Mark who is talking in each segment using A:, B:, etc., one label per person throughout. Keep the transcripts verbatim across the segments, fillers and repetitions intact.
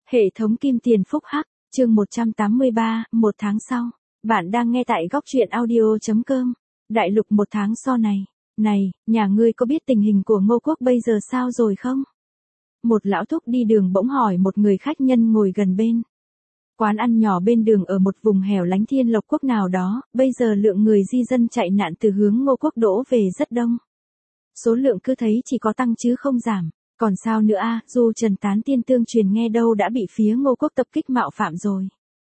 A: Hệ thống Kim Tiền Phúc Hắc, chương một trăm tám mươi ba, một tháng sau. Bạn đang nghe tại góc truyện audio.com. Đại lục một tháng sau này. Này, nhà ngươi có biết tình hình của Ngô Quốc bây giờ sao rồi không? Một lão thúc đi đường bỗng hỏi một người khách nhân ngồi gần bên. Quán ăn nhỏ bên đường ở một vùng hẻo lánh Thiên Lộc Quốc nào đó, bây giờ lượng người di dân chạy nạn từ hướng Ngô Quốc đổ về rất đông. Số lượng cứ thấy chỉ có tăng chứ không giảm. Còn sao nữa a, Du Trần tán tiên tương truyền nghe đâu đã bị phía Ngô Quốc tập kích mạo phạm rồi.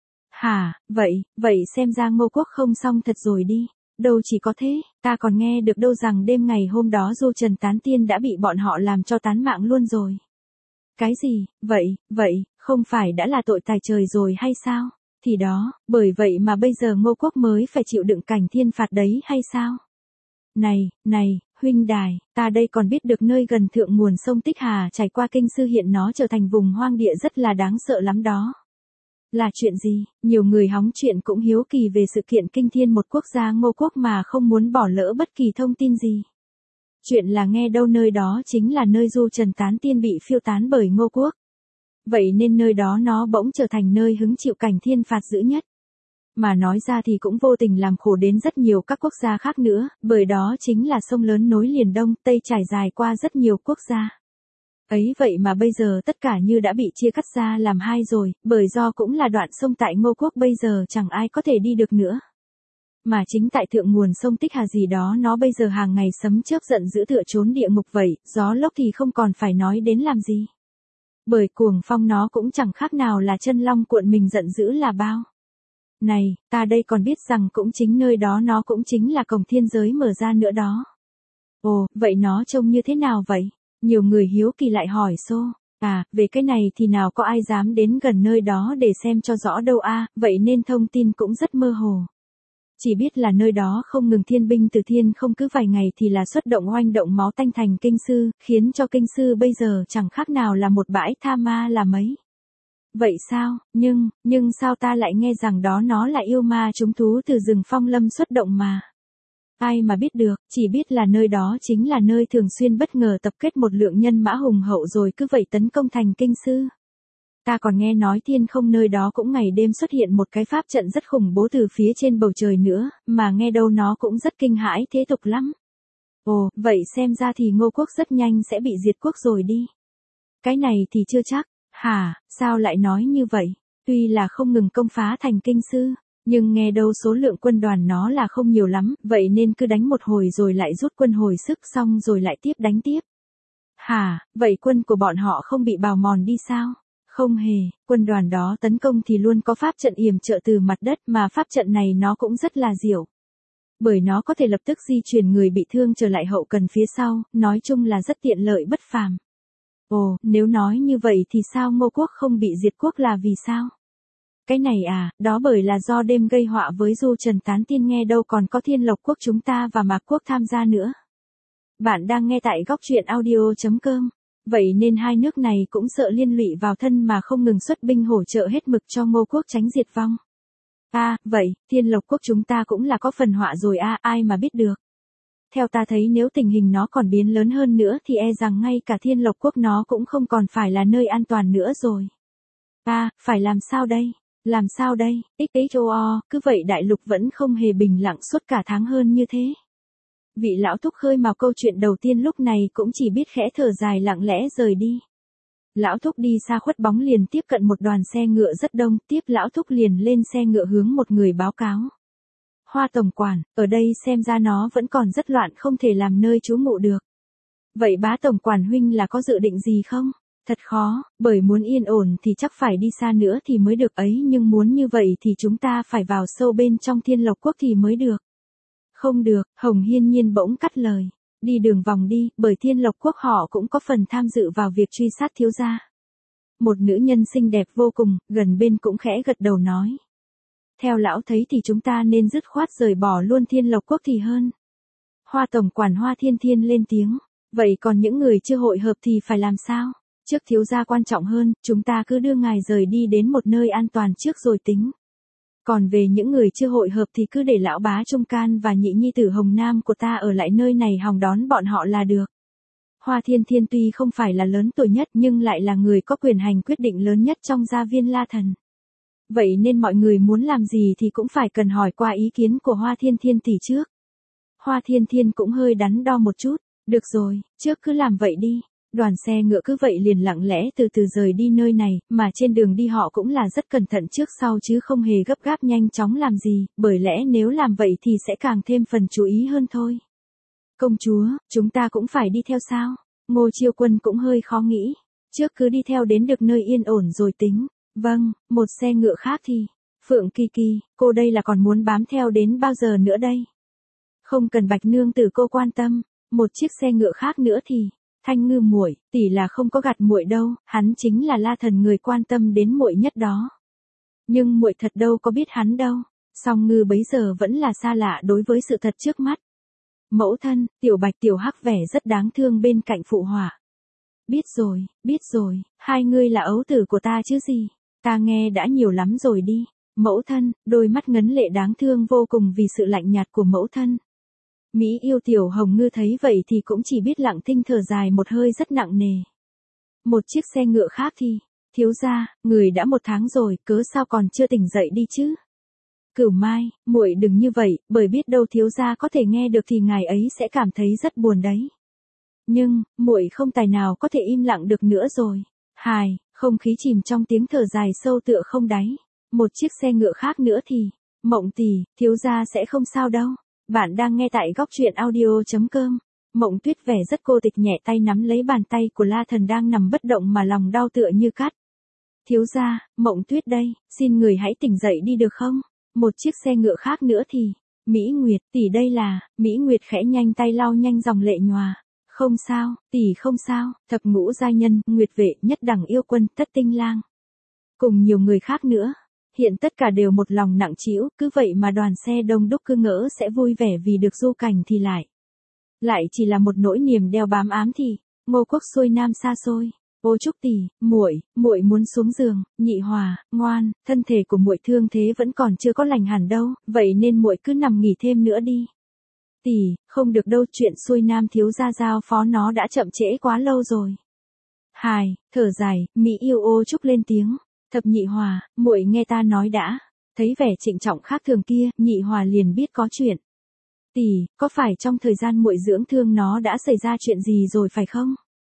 A: Hả, vậy, vậy xem ra Ngô Quốc không xong thật rồi đi. Đâu chỉ có thế, ta còn nghe được đâu rằng đêm ngày hôm đó Du Trần tán tiên đã bị bọn họ làm cho tán mạng luôn rồi. Cái gì, vậy, vậy, không phải đã là tội tài trời rồi hay sao? Thì đó, bởi vậy mà bây giờ Ngô Quốc mới phải chịu đựng cảnh thiên phạt đấy hay sao? Này, này, huynh đài, ta đây còn biết được nơi gần thượng nguồn sông Tích Hà chảy qua kinh sư hiện nó trở thành vùng hoang địa rất là đáng sợ lắm đó. Là chuyện gì? Nhiều người hóng chuyện cũng hiếu kỳ về sự kiện kinh thiên một quốc gia Ngô Quốc mà không muốn bỏ lỡ bất kỳ thông tin gì. Chuyện là nghe đâu nơi đó chính là nơi Du Trần tán tiên bị phiêu tán bởi Ngô Quốc. Vậy nên nơi đó nó bỗng trở thành nơi hứng chịu cảnh thiên phạt dữ nhất. Mà nói ra thì cũng vô tình làm khổ đến rất nhiều các quốc gia khác nữa, bởi đó chính là sông lớn nối liền Đông, Tây trải dài qua rất nhiều quốc gia. Ấy vậy mà bây giờ tất cả như đã bị chia cắt ra làm hai rồi, bởi do cũng là đoạn sông tại Ngô Quốc bây giờ chẳng ai có thể đi được nữa. Mà chính tại thượng nguồn sông Tích Hà gì đó nó bây giờ hàng ngày sấm chớp giận dữ tựa trốn địa ngục vậy, gió lốc thì không còn phải nói đến làm gì. Bởi cuồng phong nó cũng chẳng khác nào là chân long cuộn mình giận dữ là bao. Này, ta đây còn biết rằng cũng chính nơi đó nó cũng chính là cổng thiên giới mở ra nữa đó. Ồ, vậy nó trông như thế nào vậy? Nhiều người hiếu kỳ lại hỏi xô. À, về cái này thì nào có ai dám đến gần nơi đó để xem cho rõ đâu a, vậy nên thông tin cũng rất mơ hồ. Chỉ biết là nơi đó không ngừng thiên binh từ thiên không cứ vài ngày thì là xuất động oanh động máu tanh thành kinh sư, khiến cho kinh sư bây giờ chẳng khác nào là một bãi tha ma là mấy. Vậy sao, nhưng, nhưng sao ta lại nghe rằng đó nó là yêu ma chúng thú từ rừng phong lâm xuất động mà. Ai mà biết được, chỉ biết là nơi đó chính là nơi thường xuyên bất ngờ tập kết một lượng nhân mã hùng hậu rồi cứ vậy tấn công thành kinh sư. Ta còn nghe nói thiên không nơi đó cũng ngày đêm xuất hiện một cái pháp trận rất khủng bố từ phía trên bầu trời nữa, mà nghe đâu nó cũng rất kinh hãi thế tục lắm. Ồ, vậy xem ra thì Ngô Quốc rất nhanh sẽ bị diệt quốc rồi đi. Cái này thì chưa chắc. Hả, sao lại nói như vậy? Tuy là không ngừng công phá thành kinh sư, nhưng nghe đâu số lượng quân đoàn nó là không nhiều lắm, vậy nên cứ đánh một hồi rồi lại rút quân hồi sức xong rồi lại tiếp đánh tiếp. Hả, vậy quân của bọn họ không bị bào mòn đi sao? Không hề, quân đoàn đó tấn công thì luôn có pháp trận yểm trợ từ mặt đất mà pháp trận này nó cũng rất là diệu. Bởi nó có thể lập tức di chuyển người bị thương trở lại hậu cần phía sau, nói chung là rất tiện lợi bất phàm. Ồ, nếu nói như vậy thì sao Ngô Quốc không bị diệt quốc là vì sao? Cái này à, đó bởi là do đêm gây họa với Du Trần tán tiên nghe đâu còn có Thiên Lộc Quốc chúng ta và Mạc Quốc tham gia nữa. Bạn đang nghe tại góc truyện audio.com. Vậy nên hai nước này cũng sợ liên lụy vào thân mà không ngừng xuất binh hỗ trợ hết mực cho Ngô Quốc tránh diệt vong. À, vậy, Thiên Lộc Quốc chúng ta cũng là có phần họa rồi à, ai mà biết được. Theo ta thấy nếu tình hình nó còn biến lớn hơn nữa thì e rằng ngay cả Thiên Lộc Quốc nó cũng không còn phải là nơi an toàn nữa rồi. À, phải làm sao đây? Làm sao đây? ích ích o o, cứ vậy đại lục vẫn không hề bình lặng suốt cả tháng hơn như thế. Vị lão thúc khơi mào câu chuyện đầu tiên lúc này cũng chỉ biết khẽ thở dài lặng lẽ rời đi. Lão thúc đi xa khuất bóng liền tiếp cận một đoàn xe ngựa rất đông, tiếp lão thúc liền lên xe ngựa hướng một người báo cáo. Hoa tổng quản, ở đây xem ra nó vẫn còn rất loạn không thể làm nơi trú ngụ được. Vậy bá tổng quản huynh là có dự định gì không? Thật khó, bởi muốn yên ổn thì chắc phải đi xa nữa thì mới được ấy nhưng muốn như vậy thì chúng ta phải vào sâu bên trong Thiên Lộc Quốc thì mới được. Không được, Hồng Hiên Nhiên bỗng cắt lời. Đi đường vòng đi, bởi Thiên Lộc Quốc họ cũng có phần tham dự vào việc truy sát thiếu gia. Một nữ nhân xinh đẹp vô cùng, gần bên cũng khẽ gật đầu nói. Theo lão thấy thì chúng ta nên dứt khoát rời bỏ luôn Thiên Lộc Quốc thì hơn. Hoa tổng quản Hoa Thiên Thiên lên tiếng. Vậy còn những người chưa hội hợp thì phải làm sao? Trước thiếu gia quan trọng hơn, chúng ta cứ đưa ngài rời đi đến một nơi an toàn trước rồi tính. Còn về những người chưa hội hợp thì cứ để lão bá Trung Can và nhị nhi tử Hồng Nam của ta ở lại nơi này hòng đón bọn họ là được. Hoa Thiên Thiên tuy không phải là lớn tuổi nhất nhưng lại là người có quyền hành quyết định lớn nhất trong gia viên La Thần. Vậy nên mọi người muốn làm gì thì cũng phải cần hỏi qua ý kiến của Hoa Thiên Thiên tỷ trước. Hoa Thiên Thiên cũng hơi đắn đo một chút, được rồi, trước cứ làm vậy đi. Đoàn xe ngựa cứ vậy liền lặng lẽ từ từ rời đi nơi này, mà trên đường đi họ cũng là rất cẩn thận trước sau chứ không hề gấp gáp nhanh chóng làm gì, bởi lẽ nếu làm vậy thì sẽ càng thêm phần chú ý hơn thôi. Công chúa, chúng ta cũng phải đi theo sao? Ngô Chiêu Quân cũng hơi khó nghĩ. Trước cứ đi theo đến được nơi yên ổn rồi tính. Vâng, một xe ngựa khác thì. Phượng Kỳ Kỳ, cô đây là còn muốn bám theo đến bao giờ nữa đây? Không cần Bạch nương tử cô quan tâm. Một chiếc xe ngựa khác nữa thì. Thanh Ngư muội, tỷ là không có gạt muội đâu, hắn chính là La Thần người quan tâm đến muội nhất đó. Nhưng muội thật đâu có biết hắn đâu. Song Ngư bấy giờ vẫn là xa lạ đối với sự thật trước mắt. Mẫu thân, Tiểu Bạch Tiểu Hắc vẻ rất đáng thương bên cạnh phụ họa. Biết rồi, biết rồi, hai ngươi là ấu tử của ta chứ gì, ta nghe đã nhiều lắm rồi đi. Mẫu thân, đôi mắt ngấn lệ đáng thương vô cùng vì sự lạnh nhạt của mẫu thân. Mỹ yêu Tiểu Hồng Ngư thấy vậy thì cũng chỉ biết lặng thinh thở dài một hơi rất nặng nề. Một chiếc xe ngựa khác thì, thiếu gia, người đã một tháng rồi, cớ sao còn chưa tỉnh dậy đi chứ? Cửu Mai, muội đừng như vậy, bởi biết đâu thiếu gia có thể nghe được thì ngài ấy sẽ cảm thấy rất buồn đấy. Nhưng, muội không tài nào có thể im lặng được nữa rồi. Hài, không khí chìm trong tiếng thở dài sâu tựa không đáy. Một chiếc xe ngựa khác nữa thì, Mộng tỷ, thiếu gia sẽ không sao đâu. Bạn đang nghe tại góc truyện audio chấm com. Mộng Tuyết vẻ rất cô tịch nhẹ tay nắm lấy bàn tay của La Thần đang nằm bất động mà lòng đau tựa như cắt. Thiếu gia, Mộng Tuyết đây, xin người hãy tỉnh dậy đi được không? Một chiếc xe ngựa khác nữa thì, Mỹ Nguyệt, tỷ đây là, Mỹ Nguyệt khẽ nhanh tay lau nhanh dòng lệ nhòa. Không sao, tỷ không sao, thập ngũ giai nhân, Nguyệt vệ, nhất đẳng yêu quân, Tất Tinh Lang. Cùng nhiều người khác nữa. Hiện tất cả đều một lòng nặng trĩu, cứ vậy mà đoàn xe đông đúc cứ ngỡ sẽ vui vẻ vì được du cảnh thì lại. Lại chỉ là một nỗi niềm đeo bám ám thì, Ngô Quốc xuôi nam xa xôi. Ô Trúc tỷ, muội, muội muốn xuống giường, Nhị Hòa, ngoan, thân thể của muội thương thế vẫn còn chưa có lành hẳn đâu, vậy nên muội cứ nằm nghỉ thêm nữa đi. Tỷ, không được đâu, chuyện xuôi nam thiếu gia giao phó nó đã chậm trễ quá lâu rồi. Hài, thở dài, Mỹ yêu Ô Trúc lên tiếng. Thập Nhị Hòa, muội nghe ta nói đã. Thấy vẻ trịnh trọng khác thường kia, Nhị Hòa liền biết có chuyện. Tỷ, có phải trong thời gian muội dưỡng thương nó đã xảy ra chuyện gì rồi phải không?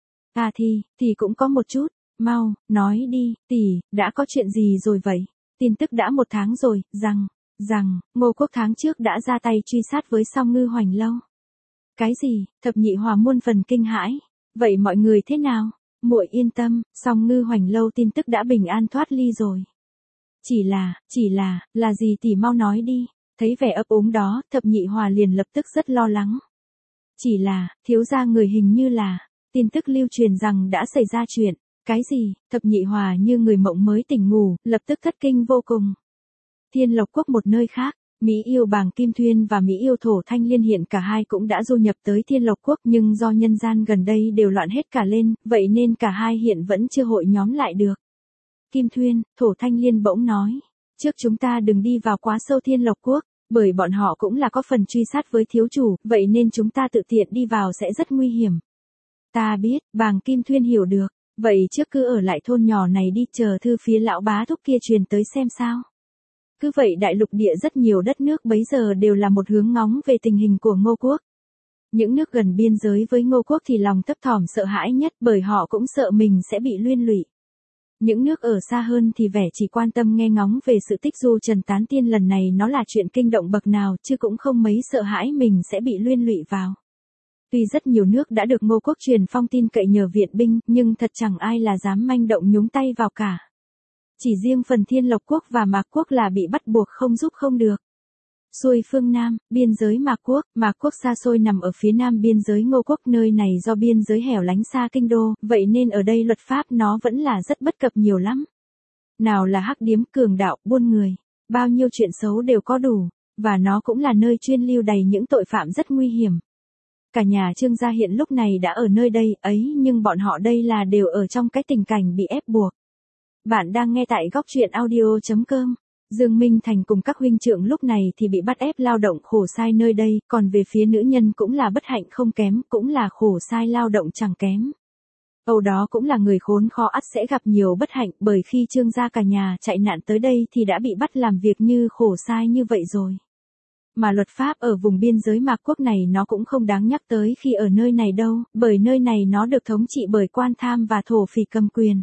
A: À thì, thì cũng có một chút. Mau, nói đi, tỷ, đã có chuyện gì rồi vậy? Tin tức đã một tháng rồi, rằng, rằng, Ngô Quốc tháng trước đã ra tay truy sát với Song Ngư Hoành Lâu. Cái gì? Thập Nhị Hòa muôn phần kinh hãi. Vậy mọi người thế nào? Muội yên tâm, Song Ngư Hoành Lâu tin tức đã bình an thoát ly rồi. Chỉ là, chỉ là, là gì tỷ mau nói đi. Thấy vẻ ấp úng đó, Thập Nhị Hòa liền lập tức rất lo lắng. Chỉ là, thiếu gia người hình như là, tin tức lưu truyền rằng đã xảy ra chuyện. Cái gì? Thập Nhị Hòa như người mộng mới tỉnh ngủ, lập tức thất kinh vô cùng. Thiên Lộc Quốc một nơi khác. Mỹ yêu Bàng Kim Thuyên và Mỹ yêu Thổ Thanh Liên hiện cả hai cũng đã du nhập tới Thiên Lộc Quốc nhưng do nhân gian gần đây đều loạn hết cả lên, vậy nên cả hai hiện vẫn chưa hội nhóm lại được. Kim Thuyên, Thổ Thanh Liên bỗng nói, trước chúng ta đừng đi vào quá sâu Thiên Lộc Quốc, bởi bọn họ cũng là có phần truy sát với thiếu chủ, vậy nên chúng ta tự tiện đi vào sẽ rất nguy hiểm. Ta biết, Bàng Kim Thuyên hiểu được, vậy trước cứ ở lại thôn nhỏ này đi chờ thư phía lão bá thúc kia truyền tới xem sao. Cứ vậy đại lục địa rất nhiều đất nước bấy giờ đều là một hướng ngóng về tình hình của Ngô Quốc. Những nước gần biên giới với Ngô Quốc thì lòng thấp thỏm sợ hãi nhất bởi họ cũng sợ mình sẽ bị liên lụy. Những nước ở xa hơn thì vẻ chỉ quan tâm nghe ngóng về sự tích du Trần Tán Tiên lần này nó là chuyện kinh động bậc nào chứ cũng không mấy sợ hãi mình sẽ bị liên lụy vào. Tuy rất nhiều nước đã được Ngô Quốc truyền phong tin cậy nhờ viện binh nhưng thật chẳng ai là dám manh động nhúng tay vào cả. Chỉ riêng phần Thiên Lộc Quốc và Mạc Quốc là bị bắt buộc không giúp không được. Xuôi phương Nam, biên giới Mạc Quốc, Mạc Quốc xa xôi nằm ở phía nam biên giới Ngô Quốc, nơi này do biên giới hẻo lánh xa kinh đô, vậy nên ở đây luật pháp nó vẫn là rất bất cập nhiều lắm. Nào là hắc điếm, cường đạo, buôn người, bao nhiêu chuyện xấu đều có đủ, và nó cũng là nơi chuyên lưu đầy những tội phạm rất nguy hiểm. Cả nhà Trương gia hiện lúc này đã ở nơi đây ấy nhưng bọn họ đây là đều ở trong cái tình cảnh bị ép buộc. Bạn đang nghe tại góc truyện audio chấm com. Dương Minh Thành cùng các huynh trưởng lúc này thì bị bắt ép lao động khổ sai nơi đây, còn về phía nữ nhân cũng là bất hạnh không kém, cũng là khổ sai lao động chẳng kém. Âu đó cũng là người khốn khó ắt sẽ gặp nhiều bất hạnh, bởi khi Trương gia cả nhà chạy nạn tới đây thì đã bị bắt làm việc như khổ sai như vậy rồi. Mà luật pháp ở vùng biên giới Mạc Quốc này nó cũng không đáng nhắc tới khi ở nơi này đâu, bởi nơi này nó được thống trị bởi quan tham và thổ phỉ cầm quyền.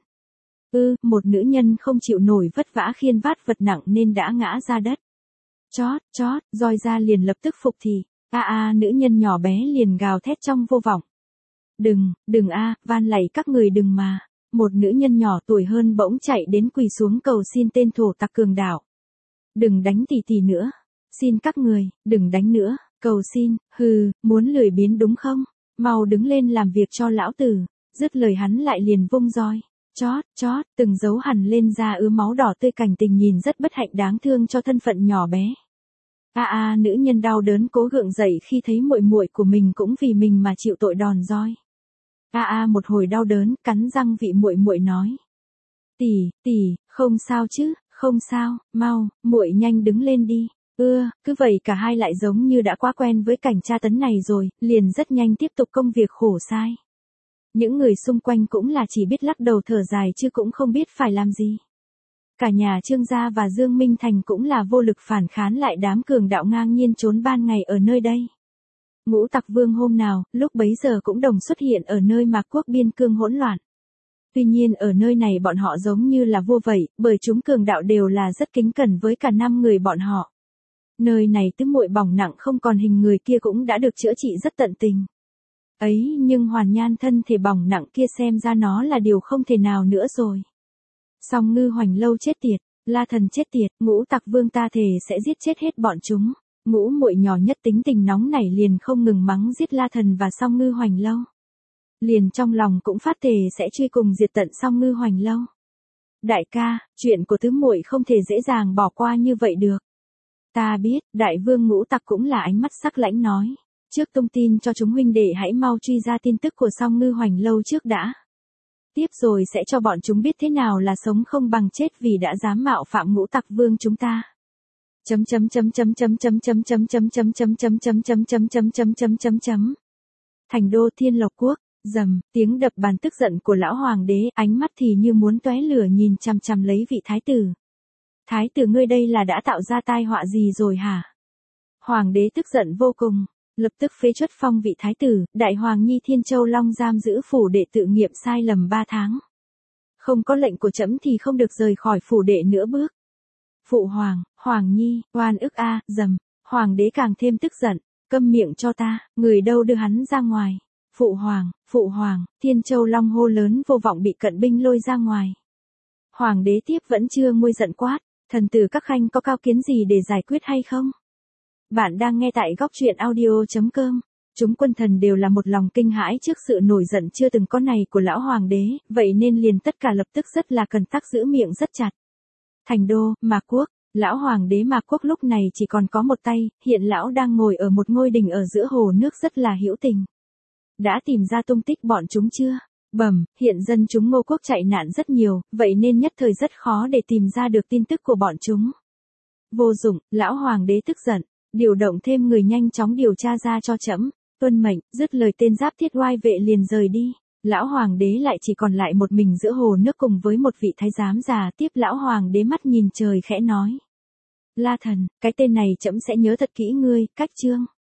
A: Ừ, một nữ nhân không chịu nổi vất vả khiêng vác vật nặng nên đã ngã ra đất. Chót, chót, roi ra liền lập tức phục thì, a a nữ nhân nhỏ bé liền gào thét trong vô vọng. Đừng, đừng a, van lạy các người đừng mà. Một nữ nhân nhỏ tuổi hơn bỗng chạy đến quỳ xuống cầu xin tên thổ tặc cường đạo. Đừng đánh tỷ tỷ nữa. Xin các người, đừng đánh nữa, cầu xin, hừ, muốn lười biếng đúng không? Mau đứng lên làm việc cho lão tử. Dứt lời hắn lại liền vung roi. Chót, chót, từng dấu hằn lên da ứa máu đỏ tươi, cảnh tình nhìn rất bất hạnh đáng thương cho thân phận nhỏ bé. A a nữ nhân đau đớn cố gượng dậy khi thấy muội muội của mình cũng vì mình mà chịu tội đòn roi. A a một hồi đau đớn, cắn răng vị muội muội nói. Tỷ, tỷ, không sao chứ, không sao, mau, muội nhanh đứng lên đi. Ưa, cứ vậy cả hai lại giống như đã quá quen với cảnh tra tấn này rồi, liền rất nhanh tiếp tục công việc khổ sai. Những người xung quanh cũng là chỉ biết lắc đầu thở dài chứ cũng không biết phải làm gì. Cả nhà Trương gia và Dương Minh Thành cũng là vô lực phản kháng lại đám cường đạo ngang nhiên trốn ban ngày ở nơi đây. Ngũ Tặc Vương hôm nào, lúc bấy giờ cũng đồng xuất hiện ở nơi Mạc Quốc biên cương hỗn loạn. Tuy nhiên ở nơi này bọn họ giống như là vua vậy, bởi chúng cường đạo đều là rất kính cẩn với cả năm người bọn họ. Nơi này tứ muội bỏng nặng không còn hình người kia cũng đã được chữa trị rất tận tình. Ấy nhưng Hoàn Nhan thân thể bỏng nặng kia xem ra nó là điều không thể nào nữa rồi. Song Ngư Hoành Lâu chết tiệt, La Thần chết tiệt, Ngũ Tặc Vương ta thề sẽ giết chết hết bọn chúng. Ngũ muội nhỏ nhất tính tình nóng nảy liền không ngừng mắng giết La Thần và Song Ngư Hoành Lâu. Liền trong lòng cũng phát thề sẽ truy cùng diệt tận Song Ngư Hoành Lâu. Đại ca, chuyện của tứ muội không thể dễ dàng bỏ qua như vậy được. Ta biết, Đại Vương Ngũ Tặc cũng là ánh mắt sắc lãnh nói. Trước tung tin cho chúng huynh đệ hãy mau truy ra tin tức của Song Ngư Hoành Lâu trước đã. Tiếp rồi sẽ cho bọn chúng biết thế nào là sống không bằng chết vì đã dám mạo phạm Ngũ Tặc Vương chúng ta. Chấm chấm chấm chấm chấm chấm chấm chấm chấm chấm chấm chấm chấm chấm chấm chấm chấm chấm chấm chấm. Thành đô Thiên Lộc Quốc, rầm, tiếng đập bàn tức giận của lão hoàng đế, ánh mắt thì như muốn tóe lửa nhìn chằm chằm lấy vị thái tử. Thái tử ngươi đây là đã tạo ra tai họa gì rồi hả? Hoàng đế tức giận vô cùng, lập tức phế truất phong vị thái tử, Đại Hoàng Nhi Thiên Châu Long giam giữ phủ đệ tự nghiệm sai lầm ba tháng. Không có lệnh của trẫm thì không được rời khỏi phủ đệ nữa bước. Phụ hoàng, Hoàng Nhi, oan ức a, à, dầm, Hoàng đế càng thêm tức giận, câm miệng cho ta, người đâu đưa hắn ra ngoài. Phụ hoàng, phụ hoàng, Thiên Châu Long hô lớn vô vọng bị cận binh lôi ra ngoài. Hoàng đế tiếp vẫn chưa nguôi giận quát, thần tử các khanh có cao kiến gì để giải quyết hay không? Bạn đang nghe tại góc truyện audio chấm com. Chúng quân thần đều là một lòng kinh hãi trước sự nổi giận chưa từng có này của lão hoàng đế, vậy nên liền tất cả lập tức rất là cần tắc giữ miệng rất chặt. Thành đô, Mạc Quốc, lão hoàng đế Mạc Quốc lúc này chỉ còn có một tay, hiện lão đang ngồi ở một ngôi đình ở giữa hồ nước rất là hữu tình. Đã tìm ra tung tích bọn chúng chưa? Bẩm, hiện dân chúng Ngô Quốc chạy nạn rất nhiều, vậy nên nhất thời rất khó để tìm ra được tin tức của bọn chúng. Vô dụng, lão hoàng đế tức giận, điều động thêm người nhanh chóng điều tra ra cho trẫm. Tuân mệnh, dứt lời tên giáp thiết oai vệ liền rời đi. Lão hoàng đế lại chỉ còn lại một mình giữa hồ nước cùng với một vị thái giám già. Tiếp lão hoàng đế mắt nhìn trời khẽ nói. La Thần, cái tên này trẫm sẽ nhớ thật kỹ ngươi, cách chương.